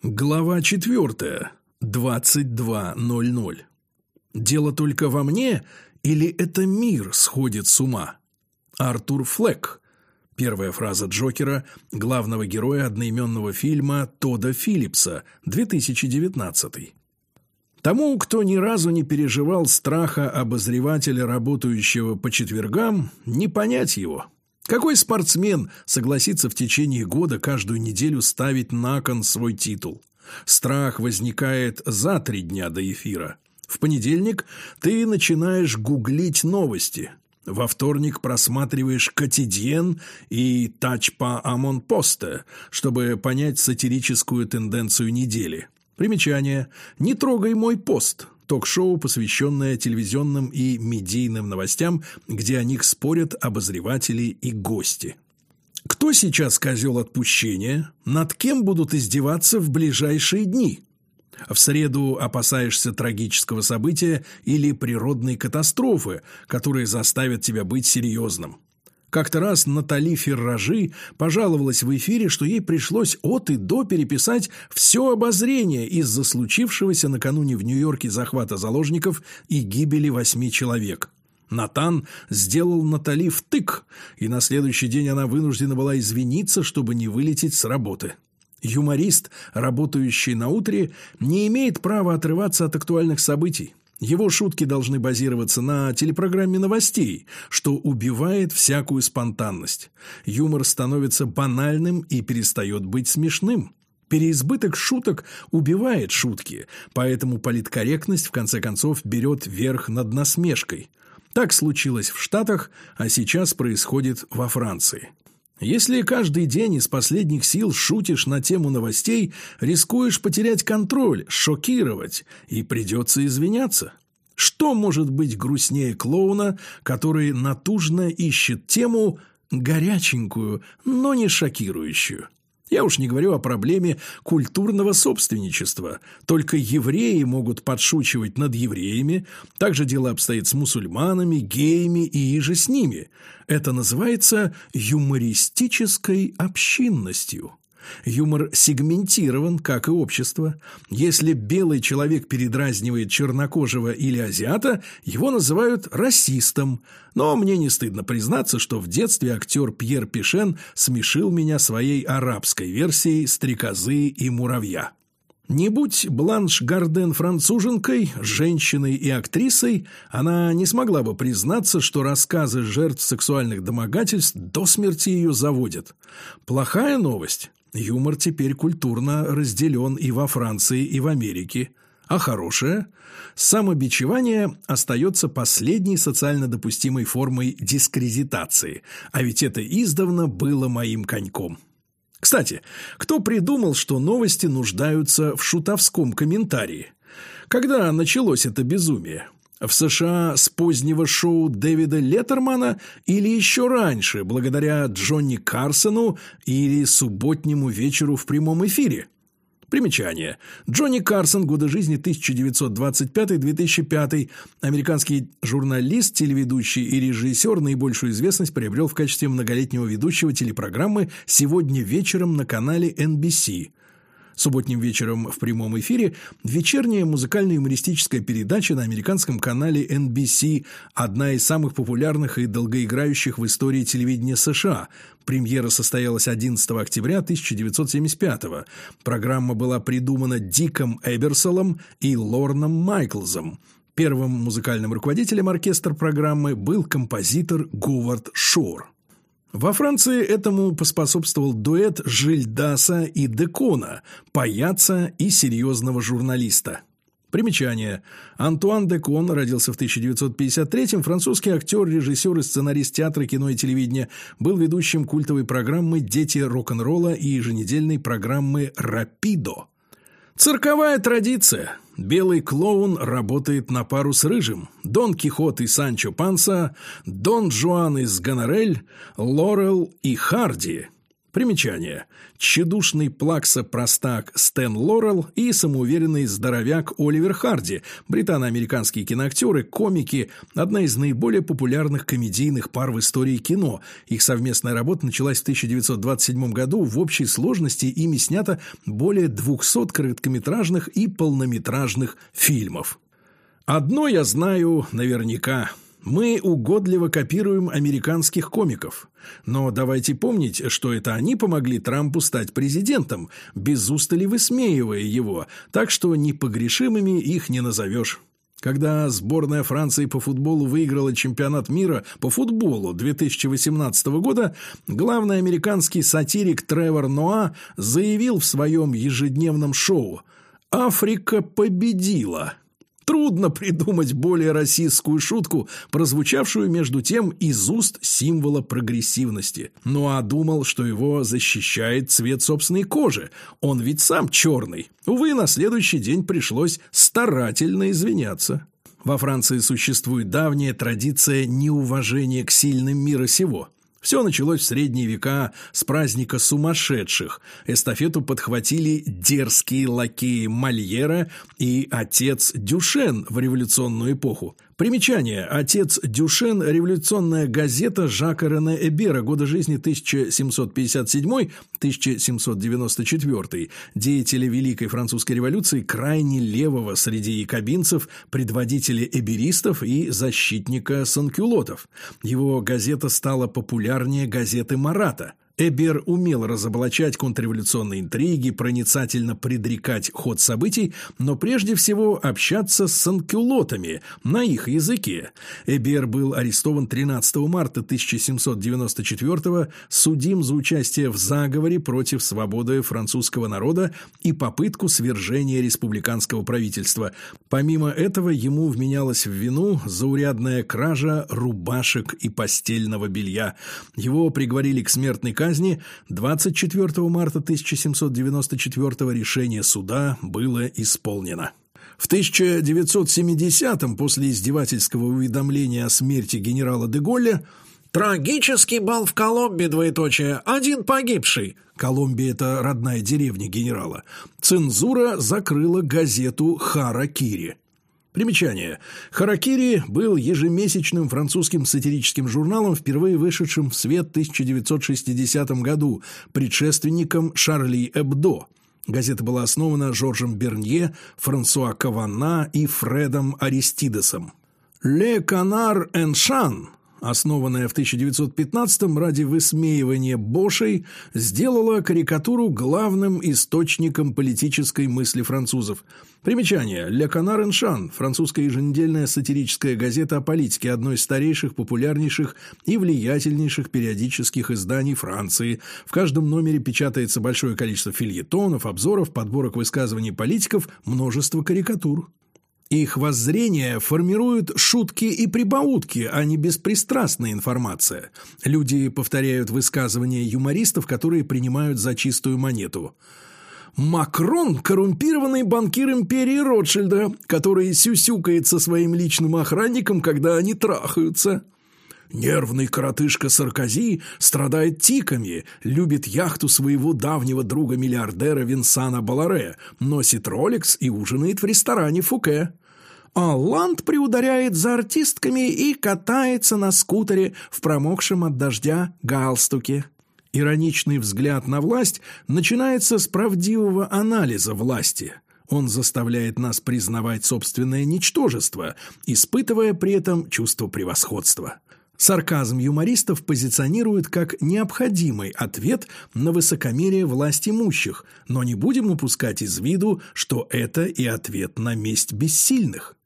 Глава 4. 22:00. Дело только во мне или это мир сходит с ума? Артур Флек. Первая фраза Джокера, главного героя одноименного фильма Тодда Филлипса, 2019. Тому, кто ни разу не переживал страха обозревателя, работающего по четвергам, не понять его. Какой спортсмен согласится в течение года каждую неделю ставить на кон свой титул? Страх возникает за 3 дня до эфира. В понедельник ты начинаешь гуглить новости. Во вторник просматриваешь «Котидьен» и «Тач па Амон Посте», чтобы понять сатирическую тенденцию недели. Примечание: «Не трогай мой пост». Ток-шоу, посвященное телевизионным и медийным новостям, где о них спорят обозреватели и гости. Кто сейчас козел отпущения? Над кем будут издеваться в ближайшие дни? В среду опасаешься трагического события или природной катастрофы, которые заставят тебя быть серьезным. Как-то раз Натали Ферражи пожаловалась в эфире, что ей пришлось от и до переписать все обозрение из-за случившегося накануне в Нью-Йорке захвата заложников и гибели 8 человек. Натан сделал Натали втык, и на следующий день она вынуждена была извиниться, чтобы не вылететь с работы. Юморист, работающий на утре, не имеет права отрываться от актуальных событий. Его шутки должны базироваться на телепрограмме новостей, что убивает всякую спонтанность. Юмор становится банальным и перестает быть смешным. Переизбыток шуток убивает шутки, поэтому политкорректность в конце концов берет верх над насмешкой. Так случилось в Штатах, а сейчас происходит во Франции. Если каждый день из последних сил шутишь на тему новостей, рискуешь потерять контроль, шокировать, и придется извиняться. Что может быть грустнее клоуна, который натужно ищет тему горяченькую, но не шокирующую? Я уж не говорю о проблеме культурного собственничества. Только евреи могут подшучивать над евреями. Так же дело обстоит с мусульманами, геями и иже с ними. Это называется юмористической общинностью. Юмор сегментирован, как и общество. Если белый человек передразнивает чернокожего или азиата, его называют расистом. Но мне не стыдно признаться, что в детстве актер Пьер Пишен смешил меня своей арабской версией «Стрекозы и муравья». Не будь Бланш Гарден француженкой, женщиной и актрисой, она не смогла бы признаться, что рассказы жертв сексуальных домогательств до смерти ее заводят. Плохая новость. Юмор теперь культурно разделен и во Франции, и в Америке. А хорошее? Самобичевание остается последней социально допустимой формой дискредитации. А ведь это издавна было моим коньком. Кстати, кто придумал, что новости нуждаются в шутовском комментарии? Когда началось это безумие? В США с позднего шоу Дэвида Леттермана или еще раньше, благодаря Джонни Карсону или субботнему вечеру в прямом эфире? Примечание. Джонни Карсон, годы жизни 1925-2005, американский журналист, телеведущий и режиссер, наибольшую известность приобрел в качестве многолетнего ведущего телепрограммы «Сегодня вечером» на канале NBC. Субботним вечером в прямом эфире вечерняя музыкально-юмористическая передача на американском канале NBC, одна из самых популярных и долгоиграющих в истории телевидения США. Премьера состоялась 11 октября 1975 года. Программа была придумана Диком Эберсолом и Лорном Майклзом. Первым музыкальным руководителем оркестра программы был композитор Говард Шор. Во Франции этому поспособствовал дуэт Жильдаса и Декона, паяца и серьезного журналиста. Примечание. Антуан Декон родился в 1953-м, французский актер, режиссер и сценарист театра, кино и телевидения, был ведущим культовой программы «Дети рок-н-ролла» и еженедельной программы «Рапидо». Цирковая традиция. Белый клоун работает на пару с рыжим. Дон Кихот и Санчо Панса, Дон Жуан из Гонорель, Лорел и Харди. Примечание. Тщедушный плакса-простак Стэн Лорел и самоуверенный здоровяк Оливер Харди, британо-американские киноактеры, комики, одна из наиболее популярных комедийных пар в истории кино. Их совместная работа началась в 1927 году. В общей сложности ими снято более 200 короткометражных и полнометражных фильмов. Одно я знаю наверняка. Мы угодливо копируем американских комиков. Но давайте помнить, что это они помогли Трампу стать президентом, без устали высмеивая его, так что непогрешимыми их не назовешь. Когда сборная Франции по футболу выиграла чемпионат мира по футболу 2018 года, главный американский сатирик Тревор Ноа заявил в своем ежедневном шоу: «Африка победила». Трудно придумать более расистскую шутку, прозвучавшую между тем из уст символа прогрессивности. Ноа думал, что его защищает цвет собственной кожи. Он ведь сам черный. Увы, на следующий день пришлось старательно извиняться. Во Франции существует давняя традиция неуважения к сильным мира сего. Все началось в средние века с праздника сумасшедших. Эстафету подхватили дерзкие лакеи Мольера и отец Дюшен в революционную эпоху. Примечание. Отец Дюшен – революционная газета Жака Рене Эбера, годы жизни 1757-1794, деятеля Великой Французской революции, крайне левого среди якобинцев, предводителя эберистов и защитника санкюлотов. Его газета стала популярнее газеты Марата. Эбер умел разоблачать контрреволюционные интриги, проницательно предрекать ход событий, но прежде всего общаться с санкюлотами на их языке. Эбер был арестован 13 марта 1794-го, судим за участие в заговоре против свободы французского народа и попытку свержения республиканского правительства. Помимо этого ему вменялась в вину заурядная кража рубашек и постельного белья. Его приговорили к смертной казни. 24 марта 1794 решение суда было исполнено. В 1970-м, после издевательского уведомления о смерти генерала де Голля, «Трагический бал в Коломбе, двоеточие, один погибший». Коломбия – это родная деревня генерала. Цензура закрыла газету «Харакири». Примечание. «Харакири» был ежемесячным французским сатирическим журналом, впервые вышедшим в свет в 1960 году, предшественником «Шарли Эбдо». Газета была основана Жоржем Бернье, Франсуа Каванна и Фредом Аристидесом. «Ле Канар эн Шан», основанная в 1915-м ради высмеивания Бошей, сделала карикатуру главным источником политической мысли французов. Примечание. «Ле Канар эн Шан» – французская еженедельная сатирическая газета о политике, одно из старейших, популярнейших и влиятельнейших периодических изданий Франции. В каждом номере печатается большое количество фельетонов, обзоров, подборок высказываний политиков, множество карикатур. Их воззрения формируют шутки и прибаутки, а не беспристрастная информация. Люди повторяют высказывания юмористов, которые принимают за чистую монету. Макрон – коррумпированный банкир империи Ротшильда, который сюсюкает со своим личным охранником, когда они трахаются. Нервный коротышка Саркози страдает тиками, любит яхту своего давнего друга-миллиардера Винсана Боларе, носит Ролекс и ужинает в ресторане Фуке. Олланд приударяет за артистками и катается на скутере в промокшем от дождя галстуке. Ироничный взгляд на власть начинается с правдивого анализа власти. Он заставляет нас признавать собственное ничтожество, испытывая при этом чувство превосходства. Сарказм юмористов позиционирует как необходимый ответ на высокомерие власть имущих, но не будем упускать из виду, что это и ответ на месть бессильных.